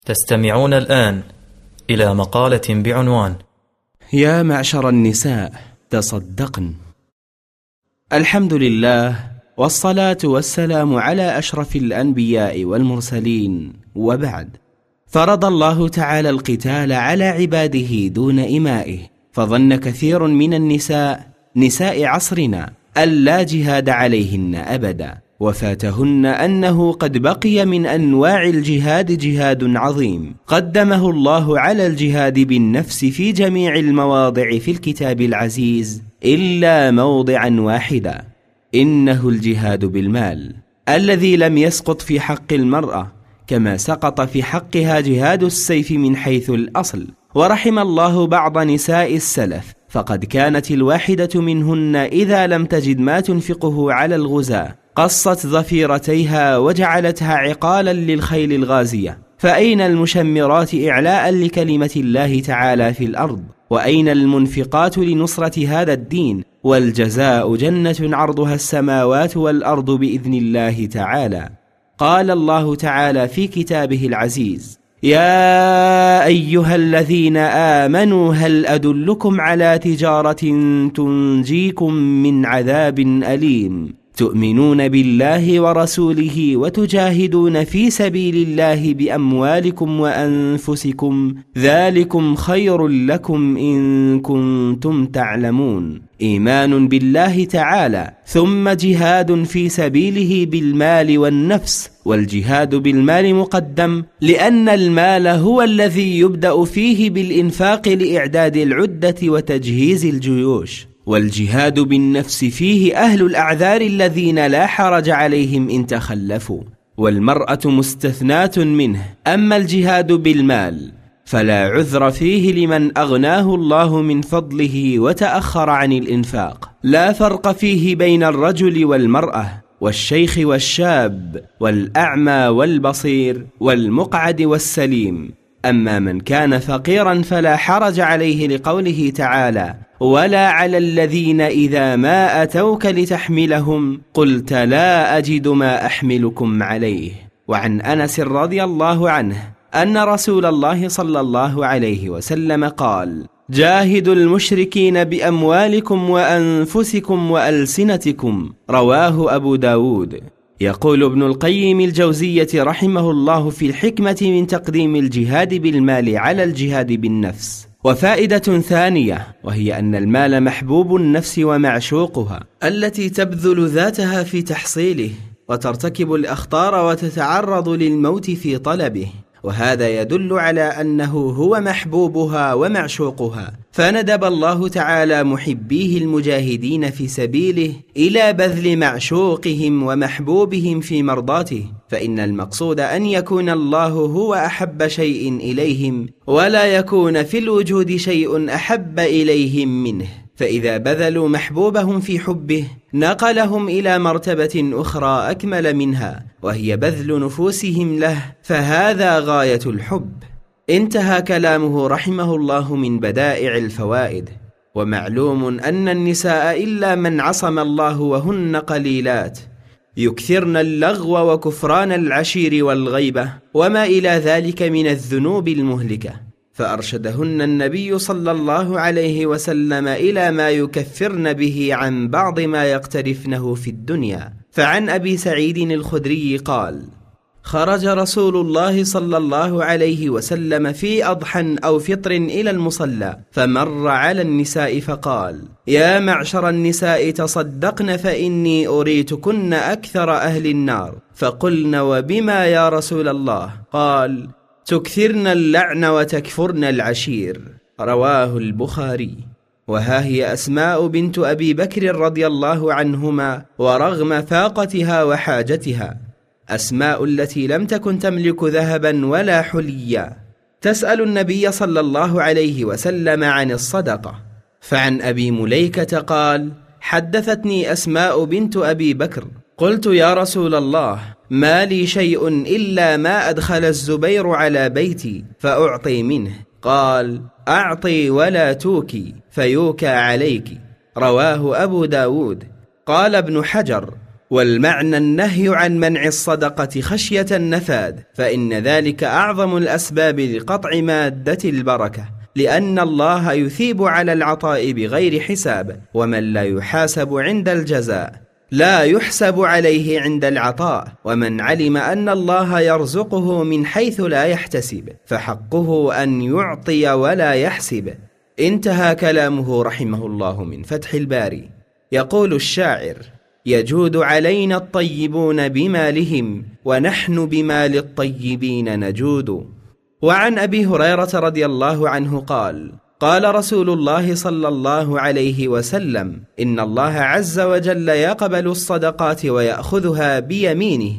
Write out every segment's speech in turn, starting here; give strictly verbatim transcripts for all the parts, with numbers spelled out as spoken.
تستمعون الآن إلى مقالة بعنوان: يا معشر النساء تصدقن. الحمد لله، والصلاة والسلام على أشرف الأنبياء والمرسلين، وبعد. فرض الله تعالى القتال على عباده دون إمائه، فظن كثير من النساء نساء عصرنا ألا جهاد عليهن أبدا، وفاتهن أنه قد بقي من أنواع الجهاد جهاد عظيم قدمه الله على الجهاد بالنفس في جميع المواضع في الكتاب العزيز إلا موضعا واحدا، إنه الجهاد بالمال، الذي لم يسقط في حق المرأة كما سقط في حقها جهاد السيف من حيث الأصل. ورحم الله بعض نساء السلف، فقد كانت الواحدة منهن إذا لم تجد ما تنفقه على الغزاة قصت ظفيرتيها وجعلتها عقالا للخيل الغازية. فأين المشمرات إعلاء لكلمة الله تعالى في الأرض؟ وأين المنفقات لنصرة هذا الدين؟ والجزاء جنة عرضها السماوات والأرض بإذن الله تعالى. قال الله تعالى في كتابه العزيز: يا أيها الذين آمنوا هل أدلكم على تجارة تنجيكم من عذاب أليم تؤمنون بالله ورسوله وتجاهدون في سبيل الله بأموالكم وأنفسكم ذلكم خير لكم إن كنتم تعلمون. إيمان بالله تعالى ثم جهاد في سبيله بالمال والنفس. والجهاد بالمال مقدم لأن المال هو الذي يبدأ فيه بالإنفاق لإعداد العدة وتجهيز الجيوش، والجهاد بالنفس فيه أهل الأعذار الذين لا حرج عليهم إن تخلفوا، والمرأة مستثناة منه. أما الجهاد بالمال فلا عذر فيه لمن أغناه الله من فضله وتأخر عن الإنفاق. لا فرق فيه بين الرجل والمرأة، والشيخ والشاب، والأعمى والبصير، والمقعد والسليم. أما من كان فقيرا فلا حرج عليه لقوله تعالى: ولا على الذين إذا ما أتوك لتحملهم قلت لا أجد ما أحملكم عليه. وعن أنس رضي الله عنه أن رسول الله صلى الله عليه وسلم قال: جاهدوا المشركين بأموالكم وأنفسكم وألسنتكم، رواه أبو داود. يقول ابن القيم الجوزية رحمه الله في الحكمة من تقديم الجهاد بالمال على الجهاد بالنفس. وفائدة ثانية، وهي أن المال محبوب النفس ومعشوقها، التي تبذل ذاتها في تحصيله وترتكب الأخطار وتتعرض للموت في طلبه، وهذا يدل على أنه هو محبوبها ومعشوقها. فندب الله تعالى محبيه المجاهدين في سبيله إلى بذل معشوقهم ومحبوبهم في مرضاته، فإن المقصود أن يكون الله هو أحب شيء إليهم، ولا يكون في الوجود شيء أحب إليهم منه. فإذا بذلوا محبوبهم في حبه نقلهم إلى مرتبة أخرى أكمل منها، وهي بذل نفوسهم له، فهذا غاية الحب. انتهى كلامه رحمه الله من بدائع الفوائد. ومعلوم أن النساء إلا من عصم الله وهن قليلات يكثرن اللغو وكفران العشير والغيبة وما إلى ذلك من الذنوب المهلكة، فأرشدهن النبي صلى الله عليه وسلم إلى ما يكفرن به عن بعض ما يقترفنه في الدنيا. فعن أبي سعيد الخدري قال: خرج رسول الله صلى الله عليه وسلم في أضحى أو فطر إلى المصلى، فمر على النساء فقال: يا معشر النساء تصدقن فإني أريتكن أكثر أهل النار. فقلن: وبما يا رسول الله؟ قال: تكثرن اللعن وتكفرن العشير. رواه البخاري. وها هي أسماء بنت أبي بكر رضي الله عنهما، ورغم فاقتها وحاجتها، أسماء التي لم تكن تملك ذهبا ولا حليا، تسأل النبي صلى الله عليه وسلم عن الصدقة. فعن أبي مليكة قال: حدثتني أسماء بنت أبي بكر، قلت: يا رسول الله، ما لي شيء إلا ما أدخل الزبير على بيتي فأعطي منه. قال: أعطي ولا توكي فيوكى عليك. رواه أبو داود. قال ابن حجر: والمعنى النهي عن منع الصدقة خشية النفاد، فإن ذلك أعظم الأسباب لقطع مادة البركة، لأن الله يثيب على العطاء بغير حساب، ومن لا يحاسب عند الجزاء لا يحسب عليه عند العطاء، ومن علم أن الله يرزقه من حيث لا يحتسب فحقه أن يعطي ولا يحسب. انتهى كلامه رحمه الله من فتح الباري. يقول الشاعر: يجود علينا الطيبون بمالهم، ونحن بمال الطيبين نجود. وعن أبي هريرة رضي الله عنه قال: قال رسول الله صلى الله عليه وسلم: إن الله عز وجل يقبل الصدقات ويأخذها بيمينه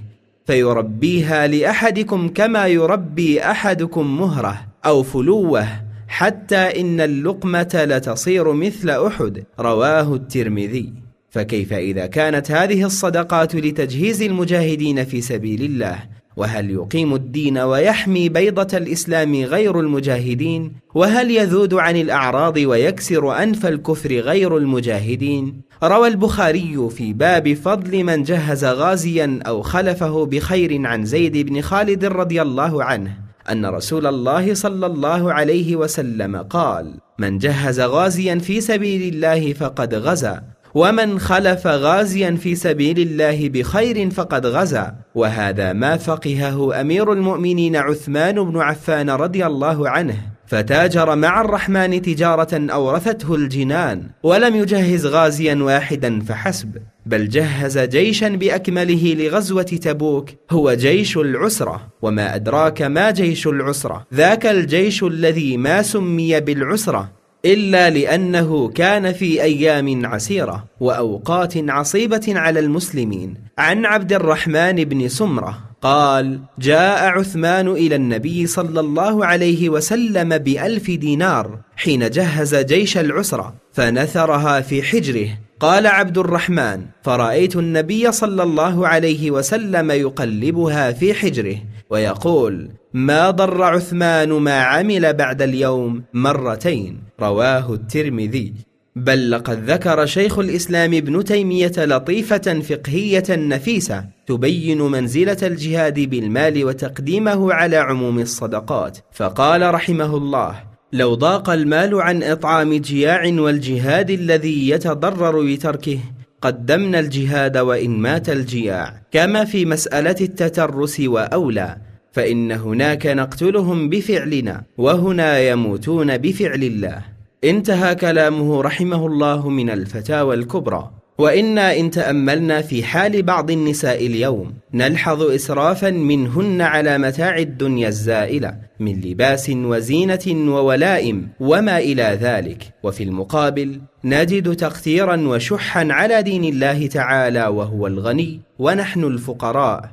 فيربيها لأحدكم كما يربي أحدكم مهره أو فلوه، حتى إن اللقمة لتصير مثل أحد. رواه الترمذي. فكيف إذا كانت هذه الصدقات لتجهيز المجاهدين في سبيل الله؟ وهل يقيم الدين ويحمي بيضة الإسلام غير المجاهدين؟ وهل يذود عن الأعراض ويكسر أنف الكفر غير المجاهدين؟ روى البخاري في باب فضل من جهز غازيا أو خلفه بخير عن زيد بن خالد رضي الله عنه أن رسول الله صلى الله عليه وسلم قال: من جهز غازيا في سبيل الله فقد غزا، ومن خلف غازيا في سبيل الله بخير فقد غزا. وهذا ما فقهه أمير المؤمنين عثمان بن عفان رضي الله عنه، فتاجر مع الرحمن تجارة أورثته الجنان، ولم يجهز غازيا واحدا فحسب، بل جهز جيشا بأكمله لغزوة تبوك، هو جيش العسرة. وما أدراك ما جيش العسرة؟ ذاك الجيش الذي ما سمي بالعسرة إلا لأنه كان في أيام عسيرة وأوقات عصيبة على المسلمين. عن عبد الرحمن بن سمرة قال: جاء عثمان إلى النبي صلى الله عليه وسلم بألف دينار حين جهز جيش العسرة فنثرها في حجره. قال عبد الرحمن: فرأيت النبي صلى الله عليه وسلم يقلبها في حجره ويقول: ما ضر عثمان ما عمل بعد اليوم مرتين. رواه الترمذي. بل لقد ذكر شيخ الإسلام ابن تيمية لطيفة فقهية نفيسة تبين منزلة الجهاد بالمال وتقديمه على عموم الصدقات، فقال رحمه الله: لو ضاق المال عن إطعام جياع والجهاد الذي يتضرر بتركه قدمنا الجهاد وإن مات الجياع، كما في مسألة التترس وأولى، فإن هناك نقتلهم بفعلنا وهنا يموتون بفعل الله. انتهى كلامه رحمه الله من الفتاوى الكبرى. وإنا إن تأملنا في حال بعض النساء اليوم نلحظ إسرافا منهن على متاع الدنيا الزائلة من لباس وزينة وولائم وما إلى ذلك، وفي المقابل نجد تقتيرا وشحا على دين الله تعالى وهو الغني ونحن الفقراء.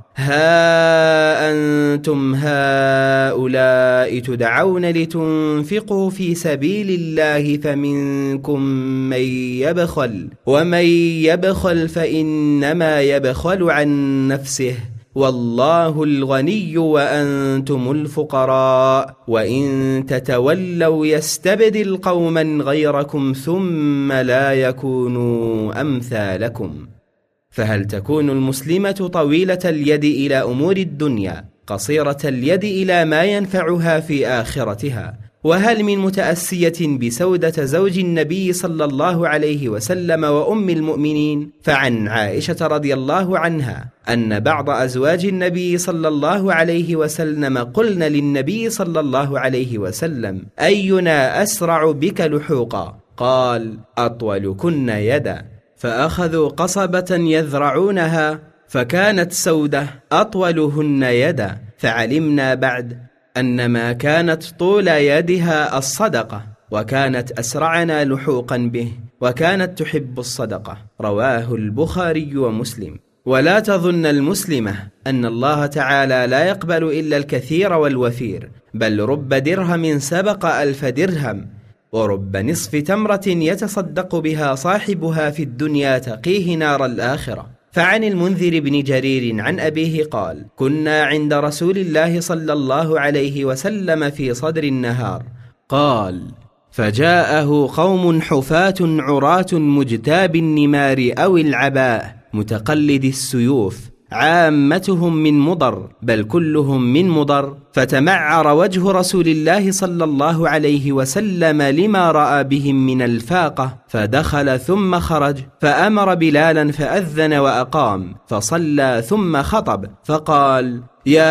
ها أنتم هؤلاء تدعون لتنفقوا في سبيل الله فمنكم من يبخل، ومن يبخل فإنما يبخل عن نفسه، والله الغني وأنتم الفقراء، وإن تتولوا يستبدل قوما غيركم ثم لا يكونوا أمثالكم. فهل تكون المسلمة طويلة اليد إلى أمور الدنيا قصيرة اليد إلى ما ينفعها في آخرتها؟ وهل من متأسية بسودة زوج النبي صلى الله عليه وسلم وأم المؤمنين؟ فعن عائشة رضي الله عنها أن بعض أزواج النبي صلى الله عليه وسلم قلن للنبي صلى الله عليه وسلم: أينا أسرع بك لحوقا؟ قال: أطولكن يدا. فأخذوا قصبة يذرعونها فكانت سودة أطولهن يدا، فعلمنا بعد أن ما كانت طول يدها الصدقة، وكانت أسرعنا لحوقا به، وكانت تحب الصدقة. رواه البخاري ومسلم. ولا تظن المسلمة أن الله تعالى لا يقبل إلا الكثير والوفير، بل رب درهم سبق ألف درهم، ورب نصف تمرة يتصدق بها صاحبها في الدنيا تقيه نار الآخرة. فعن المنذر بن جرير عن أبيه قال: كنا عند رسول الله صلى الله عليه وسلم في صدر النهار، قال: فجاءه قوم حفاة عراة مجتاب النمار أو العباء متقلد السيوف، عامتهم من مضر بل كلهم من مضر، فتمعر وجه رسول الله صلى الله عليه وسلم لما رأى بهم من الفاقة، فدخل ثم خرج، فأمر بلالا فأذن وأقام، فصلى ثم خطب فقال: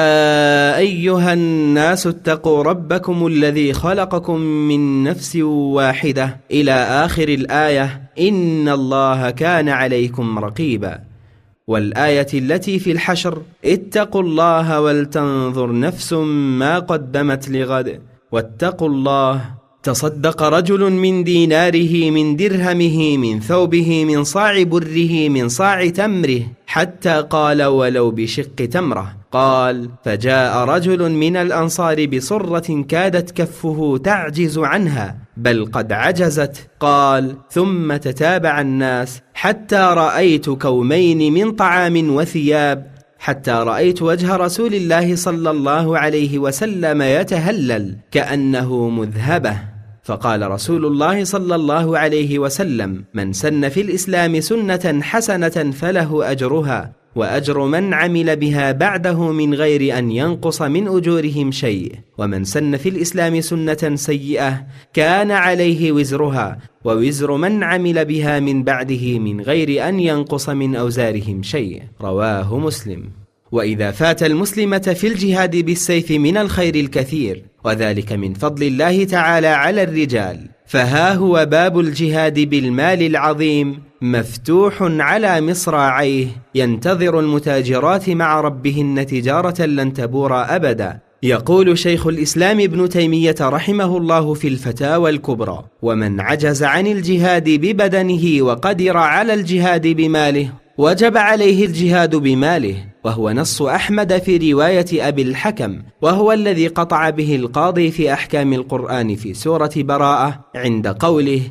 يا أيها الناس اتقوا ربكم الذي خلقكم من نفس واحدة إلى آخر الآية، إن الله كان عليكم رقيبا. والآية التي في الحشر: اتقوا الله ولتنظر نفس ما قدمت لغد واتقوا الله. تصدق رجل من ديناره من درهمه من ثوبه من صاع بره من صاع تمره حتى قال: ولو بشق تمرة. قال: فجاء رجل من الأنصار بصرة كادت كفه تعجز عنها بل قد عجزت. قال: ثم تتابع الناس حتى رأيت كومين من طعام وثياب، حتى رأيت وجه رسول الله صلى الله عليه وسلم يتهلل كأنه مذهبة. فقال رسول الله صلى الله عليه وسلم: من سن في الإسلام سنة حسنة فله أجرها وأجر من عمل بها بعده من غير أن ينقص من أجورهم شيء، ومن سن في الإسلام سنة سيئة كان عليه وزرها ووزر من عمل بها من بعده من غير أن ينقص من أوزارهم شيء. رواه مسلم. وإذا فات المسلمة في الجهاد بالسيف من الخير الكثير، وذلك من فضل الله تعالى على الرجال، فها هو باب الجهاد بالمال العظيم مفتوح على مصراعيه، ينتظر المتاجرات مع ربهن تجارة لن تبور أبدا. يقول شيخ الإسلام ابن تيمية رحمه الله في الفتاوى الكبرى: ومن عجز عن الجهاد ببدنه وقدر على الجهاد بماله وجب عليه الجهاد بماله، وهو نص أحمد في رواية أبي الحكم، وهو الذي قطع به القاضي في أحكام القرآن في سورة براءة عند قوله: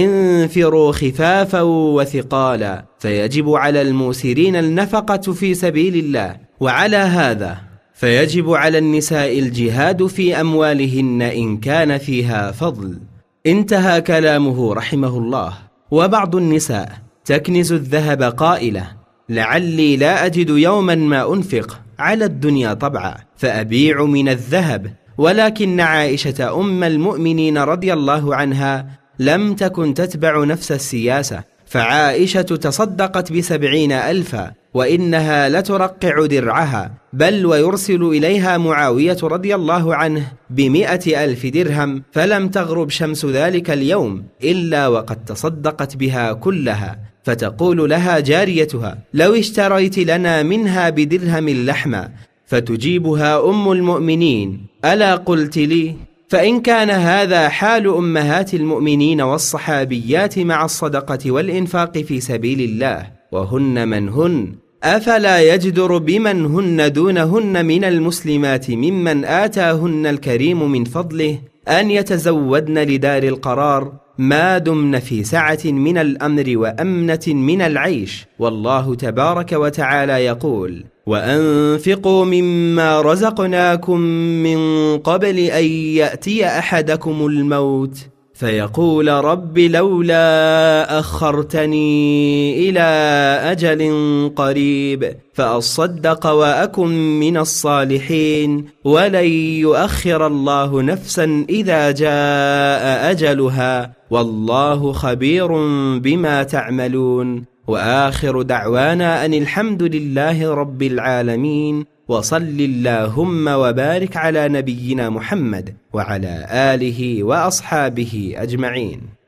انفروا خفافا وثقالا، فيجب على الموسرين النفقة في سبيل الله. وعلى هذا فيجب على النساء الجهاد في أموالهن إن كان فيها فضل. انتهى كلامه رحمه الله. وبعض النساء تكنز الذهب قائلة: لعلي لا أجد يوما ما أنفق على الدنيا طبعا فأبيع من الذهب. ولكن عائشة أم المؤمنين رضي الله عنها لم تكن تتبع نفس السياسة، فعائشة تصدقت بسبعين ألفا، وإنها لترقع درعها، بل ويرسل إليها معاوية رضي الله عنه بمئة ألف درهم، فلم تغرب شمس ذلك اليوم إلا وقد تصدقت بها كلها. فتقول لها جاريتها: لو اشتريت لنا منها بدرهم اللحمة، فتجيبها أم المؤمنين: ألا قلت لي؟ فإن كان هذا حال أمهات المؤمنين والصحابيات مع الصدقة والإنفاق في سبيل الله، وهن من هن، أفلا يجدر بمن هن دونهن من المسلمات ممن آتاهن الكريم من فضله أن يتزودن لدار القرار ما دمن في سعة من الأمر وأمنة من العيش. والله تبارك وتعالى يقول: وأنفقوا مما رزقناكم من قبل أن يأتي أحدكم الموت فيقول رب لولا أخرتني إلى أجل قريب فأصدق وأكن من الصالحين ولن يؤخر الله نفسا إذا جاء أجلها والله خبير بما تعملون. وآخر دعوانا أن الحمد لله رب العالمين، وصل اللهم وبارك على نبينا محمد وعلى آله وأصحابه أجمعين.